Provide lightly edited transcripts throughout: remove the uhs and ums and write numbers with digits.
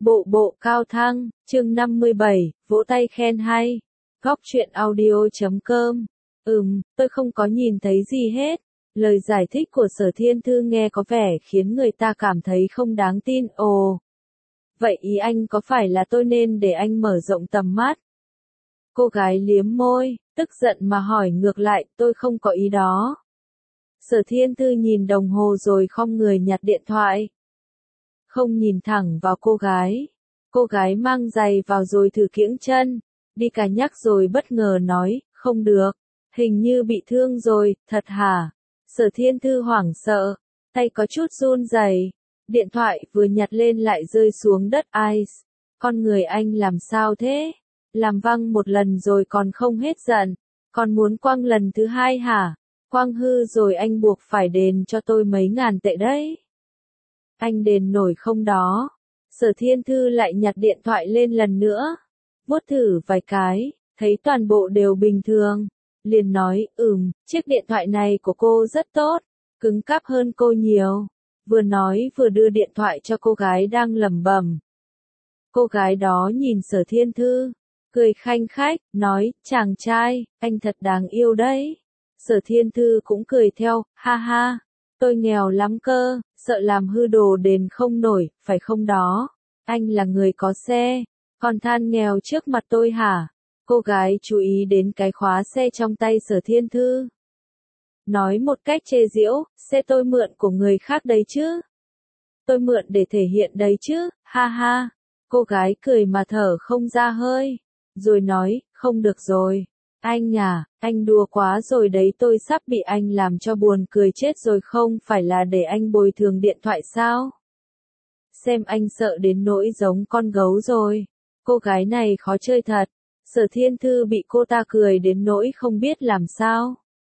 Bộ bộ cao thăng, chương 57, vỗ tay khen hay. Góc truyện audio.com. Tôi không có nhìn thấy gì hết. Lời giải thích của Sở Thiên Thư nghe có vẻ khiến người ta cảm thấy không đáng tin. Ồ, vậy ý anh có phải là tôi nên để anh mở rộng tầm mắt? Cô gái liếm môi, tức giận mà hỏi ngược lại, tôi không có ý đó. Sở Thiên Thư nhìn đồng hồ rồi khom người nhặt điện thoại. Không nhìn thẳng vào cô gái. Cô gái mang giày vào rồi thử kiễng chân. Đi cả nhắc rồi bất ngờ nói, không được. Hình như bị thương rồi, thật hả? Sở Thiên Thư hoảng sợ. Tay có chút run rẩy. Điện thoại vừa nhặt lên lại rơi xuống đất. Ice. Con người anh làm sao thế? Làm văng một lần rồi còn không hết giận. Còn muốn quăng lần thứ hai hả? Quăng hư rồi anh buộc phải đền cho tôi mấy ngàn tệ đấy. Anh đền nổi không đó? Sở Thiên Thư lại nhặt điện thoại lên lần nữa. Vuốt thử vài cái, thấy toàn bộ đều bình thường. Liền nói, chiếc điện thoại này của cô rất tốt, cứng cáp hơn cô nhiều. Vừa nói vừa đưa điện thoại cho cô gái đang lẩm bẩm. Cô gái đó nhìn Sở Thiên Thư, cười khanh khách, nói, chàng trai, anh thật đáng yêu đấy. Sở Thiên Thư cũng cười theo, ha ha, tôi nghèo lắm cơ, sợ làm hư đồ đền không nổi, phải không đó? Anh là người có xe, còn than nghèo trước mặt tôi hả? Cô gái chú ý đến cái khóa xe trong tay Sở Thiên Thư. Nói một cách chê giễu, xe tôi mượn của người khác đấy chứ. Tôi mượn để thể hiện đấy chứ, ha ha. Cô gái cười mà thở không ra hơi, rồi nói, không được rồi. Anh à, anh đùa quá rồi đấy, tôi sắp bị anh làm cho buồn cười chết rồi, không phải là để anh bồi thường điện thoại sao? Xem anh sợ đến nỗi giống con gấu rồi. Cô gái này khó chơi thật. Sở Thiên Thư bị cô ta cười đến nỗi không biết làm sao.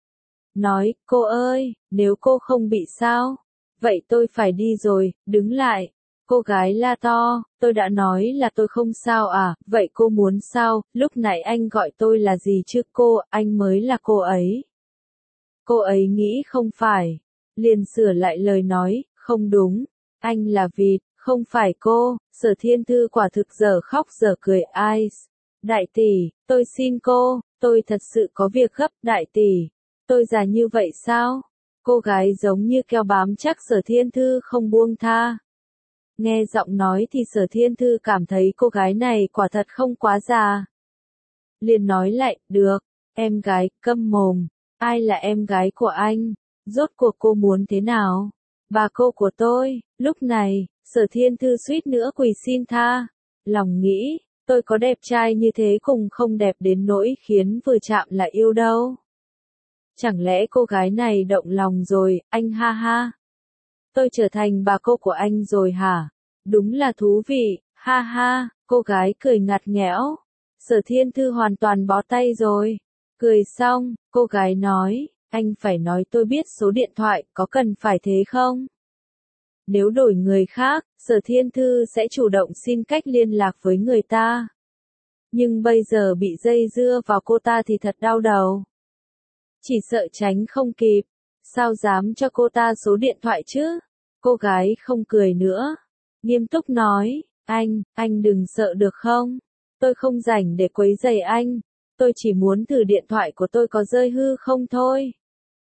Nói, cô ơi, nếu cô không bị sao, vậy tôi phải đi rồi, đứng lại. Cô gái la to, tôi đã nói là tôi không sao à, vậy cô muốn sao? Lúc nãy anh gọi tôi là gì chứ cô, anh mới là cô ấy. Cô ấy nghĩ không phải. Liền sửa lại lời nói, không đúng, anh là vịt, không phải cô. Sở Thiên Thư quả thực dở khóc dở cười. Ice. Đại tỷ, tôi xin cô, tôi thật sự có việc gấp. Đại tỷ, tôi già như vậy sao? Cô gái giống như keo bám chắc Sở Thiên Thư không buông tha. Nghe giọng nói thì Sở Thiên Thư cảm thấy cô gái này quả thật không quá già. Liền nói lại, được, em gái, câm mồm, ai là em gái của anh? Rốt cuộc cô muốn thế nào? Bà cô của tôi. Lúc này, Sở Thiên Thư suýt nữa quỳ xin tha. Lòng nghĩ, tôi có đẹp trai như thế cùng không đẹp đến nỗi khiến vừa chạm là yêu đâu. Chẳng lẽ cô gái này động lòng rồi, anh ha ha. Tôi trở thành bà cô của anh rồi hả? Đúng là thú vị, ha ha, cô gái cười ngặt nghẽo. Sở Thiên Thư hoàn toàn bó tay rồi. Cười xong, cô gái nói, anh phải nói tôi biết số điện thoại, có cần phải thế không? Nếu đổi người khác, Sở Thiên Thư sẽ chủ động xin cách liên lạc với người ta. Nhưng bây giờ bị dây dưa vào cô ta thì thật đau đầu. Chỉ sợ tránh không kịp. Sao dám cho cô ta số điện thoại chứ? Cô gái không cười nữa. Nghiêm túc nói, anh đừng sợ được không? Tôi không rảnh để quấy rầy anh. Tôi chỉ muốn thử điện thoại của tôi có rơi hư không thôi.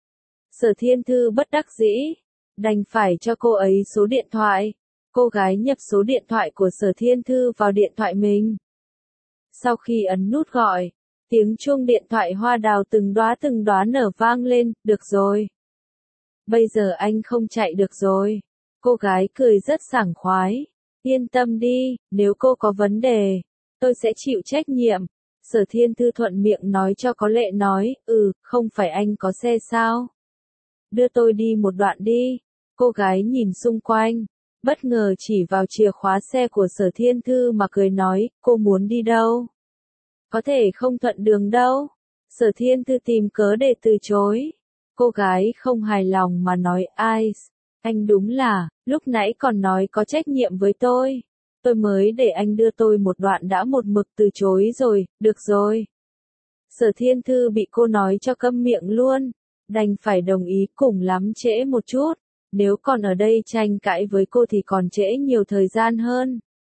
Sở Thiên Thư bất đắc dĩ. Đành phải cho cô ấy số điện thoại. Cô gái nhập số điện thoại của Sở Thiên Thư vào điện thoại mình. Sau khi ấn nút gọi, tiếng chuông điện thoại hoa đào từng đóa nở vang lên, được rồi. Bây giờ anh không chạy được rồi. Cô gái cười rất sảng khoái. Yên tâm đi, nếu cô có vấn đề, tôi sẽ chịu trách nhiệm. Sở Thiên Thư thuận miệng nói cho có lệ nói, không phải anh có xe sao? Đưa tôi đi một đoạn đi. Cô gái nhìn xung quanh, bất ngờ chỉ vào chìa khóa xe của Sở Thiên Thư mà cười nói, cô muốn đi đâu? Có thể không thuận đường đâu. Sở Thiên Thư tìm cớ để từ chối. Cô gái không hài lòng mà nói, Ice, anh đúng là, lúc nãy còn nói có trách nhiệm với tôi. Tôi mới để anh đưa tôi một đoạn đã một mực từ chối rồi, được rồi. Sở Thiên Thư bị cô nói cho câm miệng luôn. Đành phải đồng ý, cùng lắm trễ một chút. Nếu còn ở đây tranh cãi với cô thì còn trễ nhiều thời gian hơn.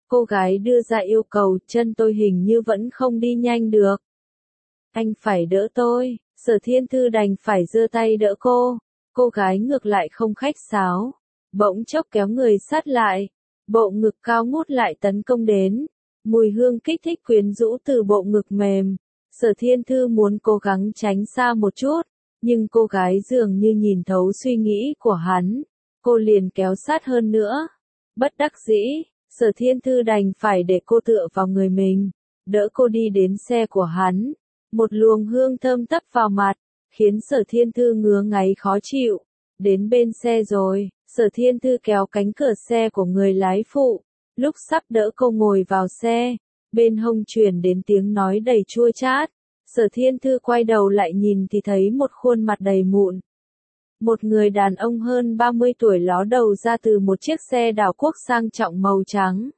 Cô gái đưa ra yêu cầu, chân tôi hình như vẫn không đi nhanh được. Anh phải đỡ tôi, Sở Thiên Thư đành phải giơ tay đỡ cô. Cô gái ngược lại không khách sáo, bỗng chốc kéo người sát lại, bộ ngực cao ngút lại tấn công đến. Mùi hương kích thích quyến rũ từ bộ ngực mềm. Sở Thiên Thư muốn cố gắng tránh xa một chút, nhưng cô gái dường như nhìn thấu suy nghĩ của hắn. Cô liền kéo sát hơn nữa. Bất đắc dĩ, Sở Thiên Thư đành phải để cô tựa vào người mình, đỡ cô đi đến xe của hắn. Một luồng hương thơm tấp vào mặt, khiến Sở Thiên Thư ngứa ngáy khó chịu. Đến bên xe rồi, Sở Thiên Thư kéo cánh cửa xe của người lái phụ. Lúc sắp đỡ cô ngồi vào xe, bên hông truyền đến tiếng nói đầy chua chát. Sở Thiên Thư quay đầu lại nhìn thì thấy một khuôn mặt đầy mụn. Một người đàn ông hơn 30 tuổi ló đầu ra từ một chiếc xe đảo quốc sang trọng màu trắng.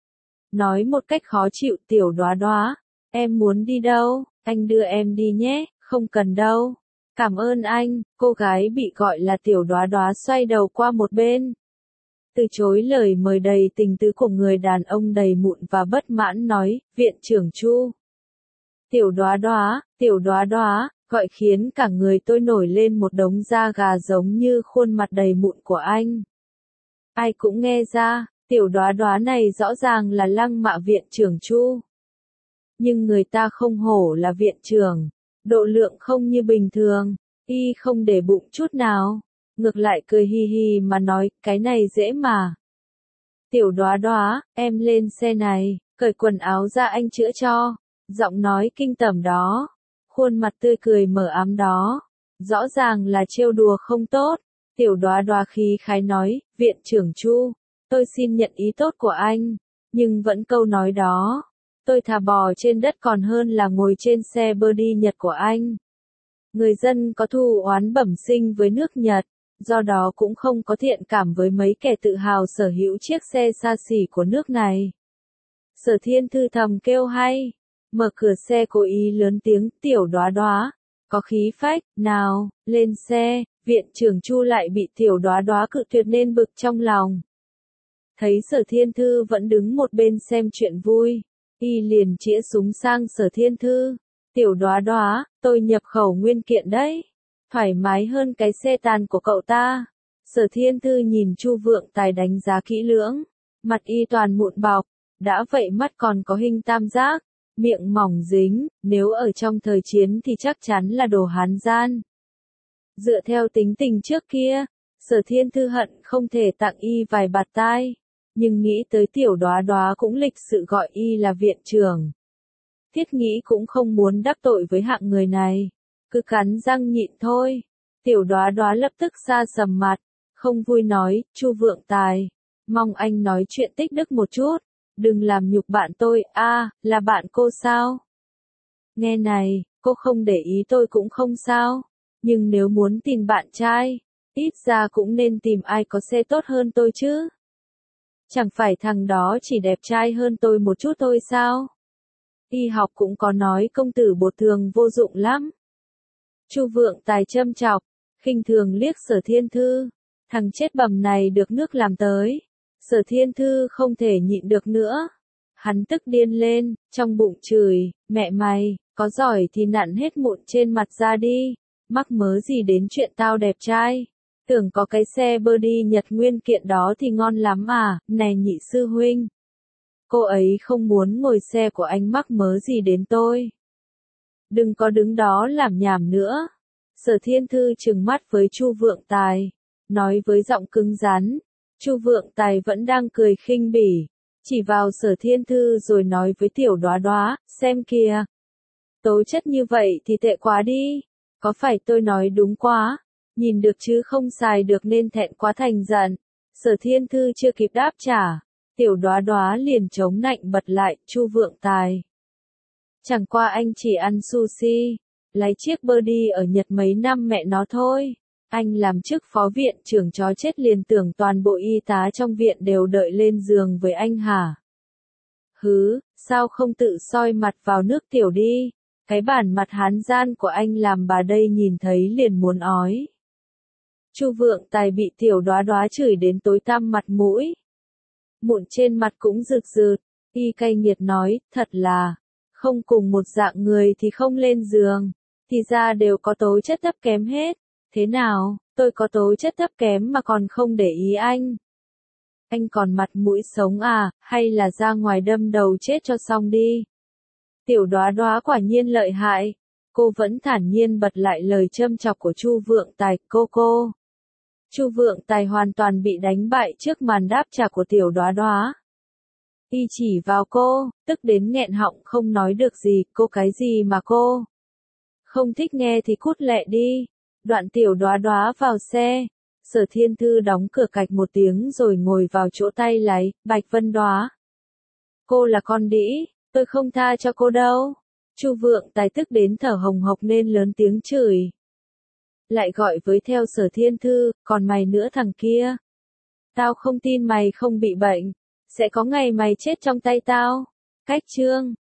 Nói một cách khó chịu, Tiểu Đóa Đóa, em muốn đi đâu, anh đưa em đi nhé, không cần đâu. Cảm ơn anh, cô gái bị gọi là Tiểu Đóa Đóa xoay đầu qua một bên. Từ chối lời mời đầy tình tứ của người đàn ông đầy mụn và bất mãn nói, viện trưởng Chu. Tiểu Đóa Đóa, gọi khiến cả người tôi nổi lên một đống da gà giống như khuôn mặt đầy mụn của anh. Ai cũng nghe ra, Tiểu Đóa Đóa này rõ ràng là lăng mạ viện trưởng Chu. Nhưng người ta không hổ là viện trưởng, độ lượng không như bình thường, y không để bụng chút nào, ngược lại cười hi hi mà nói, cái này dễ mà. Tiểu Đóa Đóa, em lên xe này, cởi quần áo ra anh chữa cho, giọng nói kinh tởm đó, khuôn mặt tươi cười mờ ám đó, rõ ràng là trêu đùa không tốt. Tiểu Đóa Đóa khí khái nói, viện trưởng Chu, tôi xin nhận ý tốt của anh, nhưng vẫn câu nói đó. Tôi thà bò trên đất còn hơn là ngồi trên xe bơ đi Nhật của anh. Người dân có thù oán bẩm sinh với nước Nhật, do đó cũng không có thiện cảm với mấy kẻ tự hào sở hữu chiếc xe xa xỉ của nước này. Sở Thiên Thư thầm kêu hay, mở cửa xe cố ý lớn tiếng, Tiểu Đóa Đóa, có khí phách, nào, lên xe. Viện trưởng Chu lại bị Tiểu Đóa Đóa cự tuyệt nên bực trong lòng. Thấy Sở Thiên Thư vẫn đứng một bên xem chuyện vui, y liền chĩa súng sang Sở Thiên Thư. Tiểu Đóa Đóa, tôi nhập khẩu nguyên kiện đấy, thoải mái hơn cái xe tàn của cậu ta. Sở Thiên Thư nhìn Chu Vượng Tài đánh giá kỹ lưỡng, mặt y toàn mụn bọc, đã vậy mắt còn có hình tam giác, miệng mỏng dính, nếu ở trong thời chiến thì chắc chắn là đồ hán gian. Dựa theo tính tình trước kia, Sở Thiên Thư hận không thể tặng y vài bạt tai, nhưng nghĩ tới Tiểu Đóa Đóa cũng lịch sự gọi y là viện trưởng. Thiết nghĩ cũng không muốn đắc tội với hạng người này, cứ cắn răng nhịn thôi. Tiểu Đóa Đóa lập tức sa sầm mặt, không vui nói, Chu Vượng Tài, mong anh nói chuyện tích đức một chút, đừng làm nhục bạn tôi, là bạn cô sao? Nghe này, cô không để ý tôi cũng không sao, nhưng nếu muốn tìm bạn trai, ít ra cũng nên tìm ai có xe tốt hơn tôi chứ. Chẳng phải thằng đó chỉ đẹp trai hơn tôi một chút thôi sao? Y học cũng có nói công tử bột thường vô dụng lắm. Chu Vượng Tài châm chọc, khinh thường liếc Sở Thiên Thư, thằng chết bầm này được nước làm tới. Sở Thiên Thư không thể nhịn được nữa. Hắn tức điên lên, trong bụng chửi, mẹ mày, có giỏi thì nặn hết mụn trên mặt ra đi, mắc mớ gì đến chuyện tao đẹp trai. Tưởng có cái xe bơ đi Nhật nguyên kiện đó thì ngon lắm à, này nhị sư huynh. Cô ấy không muốn ngồi xe của anh, mắc mớ gì đến tôi. Đừng có đứng đó làm nhảm nữa. Sở Thiên Thư trừng mắt với Chu Vượng Tài, nói với giọng cứng rắn. Chu Vượng Tài vẫn đang cười khinh bỉ, chỉ vào Sở Thiên Thư rồi nói với Tiểu Đóa Đóa, xem kìa. Tố chất như vậy thì tệ quá đi, có phải tôi nói đúng quá, nhìn được chứ không xài được nên thẹn quá thành giận. Sở Thiên Thư chưa kịp đáp trả, Tiểu Đóa Đóa liền chống nạnh bật lại, Chu Vượng Tài. Chẳng qua anh chỉ ăn sushi, lấy chiếc body ở Nhật mấy năm mẹ nó thôi. Anh làm chức phó viện trưởng chó chết liền tưởng toàn bộ y tá trong viện đều đợi lên giường với anh hả? Hứ, sao không tự soi mặt vào nước tiểu đi? Cái bản mặt hán gian của anh làm bà đây nhìn thấy liền muốn ói. Chu Vượng Tài bị Tiểu Đóa Đóa chửi đến tối tăm mặt mũi. mụn trên mặt cũng rực rực. Y cay nghiệt nói, thật là, không cùng một dạng người thì không lên giường, thì ra đều có tố chất thấp kém hết. Thế nào, tôi có tố chất thấp kém mà còn không để ý anh? Anh còn mặt mũi sống à, hay là ra ngoài đâm đầu chết cho xong đi? Tiểu Đóa Đóa quả nhiên lợi hại. Cô vẫn thản nhiên bật lại lời châm chọc của Chu Vượng Tài, cô. Chu Vượng Tài hoàn toàn bị đánh bại trước màn đáp trả của Tiểu Đóa Đóa. Y chỉ vào cô, tức đến nghẹn họng không nói được gì, cô cái gì mà cô? Không thích nghe thì cút lẹ đi. Đoạn Tiểu Đóa Đóa vào xe. Sở Thiên Thư đóng cửa cạch một tiếng rồi ngồi vào chỗ tay lái, Bạch Vân Đóa. Cô là con đĩ, tôi không tha cho cô đâu. Chu Vượng Tài tức đến thở hồng hộc nên lớn tiếng chửi. Lại gọi với theo Sở Thiên Thư, còn mày nữa thằng kia. Tao không tin mày không bị bệnh, sẽ có ngày mày chết trong tay tao. Cách chương